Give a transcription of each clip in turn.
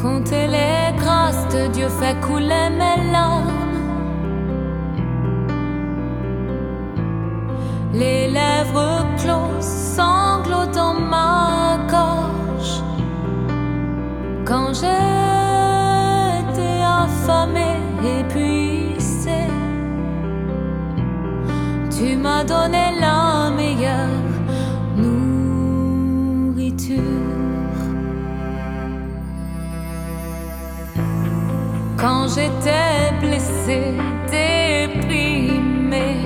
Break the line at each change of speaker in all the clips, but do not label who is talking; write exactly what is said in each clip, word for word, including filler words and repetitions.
Compter les grâces de Dieu fait couler mes larmes. Les lèvres closes, sanglots dans ma gorge. Quand j'étais affamée, épuisée, tu m'as donné la meilleure nourriture. Quand j'étais blessée, déprimée,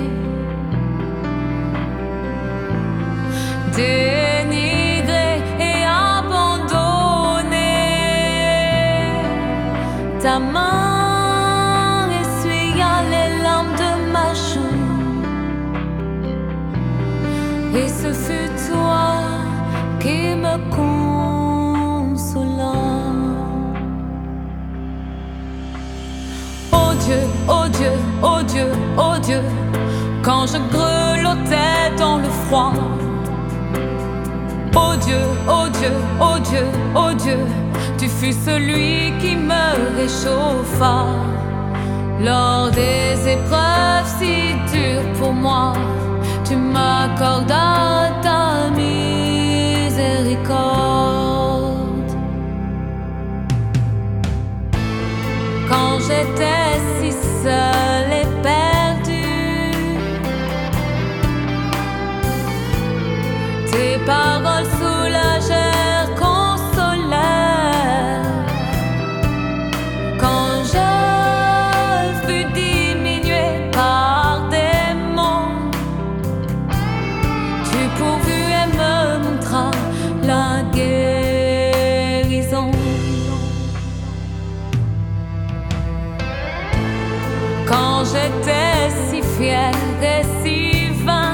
dénigrée et abandonnée, ta main essuya les larmes de ma joue. Et ce fut toi qui me consola. Oh Dieu, oh Dieu, oh Dieu, oh Dieu, quand je grelottais dans le froid. Oh Dieu, oh Dieu, oh Dieu, oh Dieu, tu fus celui qui me réchauffa. Lors des épreuves si dures pour moi, tu m'accordas ta miséricorde. Quand j'étais si seule et perdue, tes paroles soulagèrent, consolèrent. Quand je fus diminuée par des mots, tu pourvus et me montras la guérison. Quand j'étais si fière et si vain,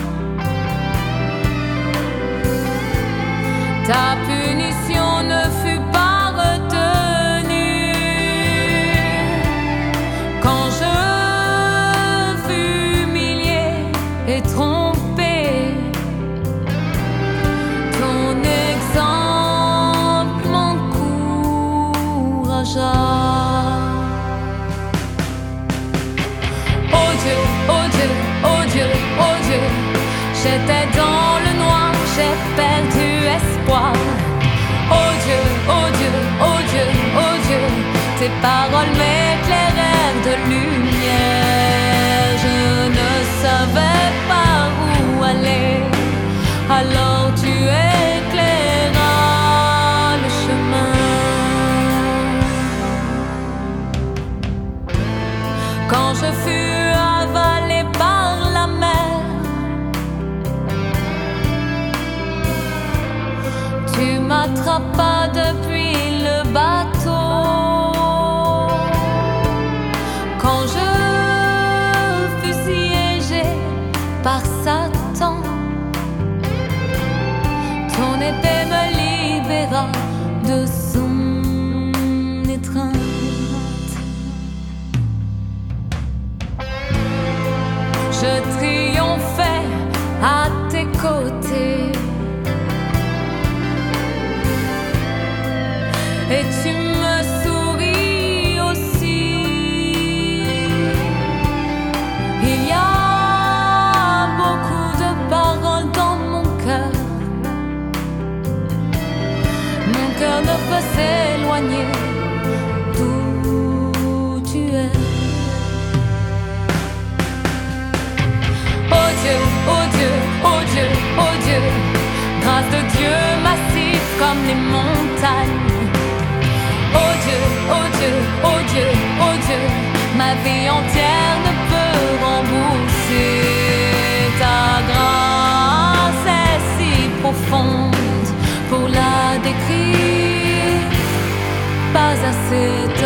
ta punition ne fut pas retenue. Quand je fus humiliée et trompée, ton exemple m'encouragea. Oh Dieu, oh Dieu, oh Dieu, oh Dieu, j'étais dans le noir, j'ai perdu espoir. Oh Dieu, oh Dieu, oh Dieu, oh Dieu, tes paroles m'éclairèrent de lumière. Je ne savais pas où aller, alors tu éclairas le chemin. Quand je fus avalée par la mer, tu m'attrapas depuis le bateau. Quand je fus siégée par Satan, ton épée me libéra de son étreinte. Je triomphais à tes côtés, et tu me souris aussi. Il y a beaucoup de paroles dans mon cœur. Mon cœur ne peut s'éloigner d'où tu es. Oh Dieu, oh Dieu, oh Dieu, oh Dieu, grâce de Dieu massive comme les montagnes. Oh Dieu, oh Dieu, oh Dieu, oh Dieu, ma vie entière ne peut rembourser. Ta grâce est si profonde pour la décrire, pas assez.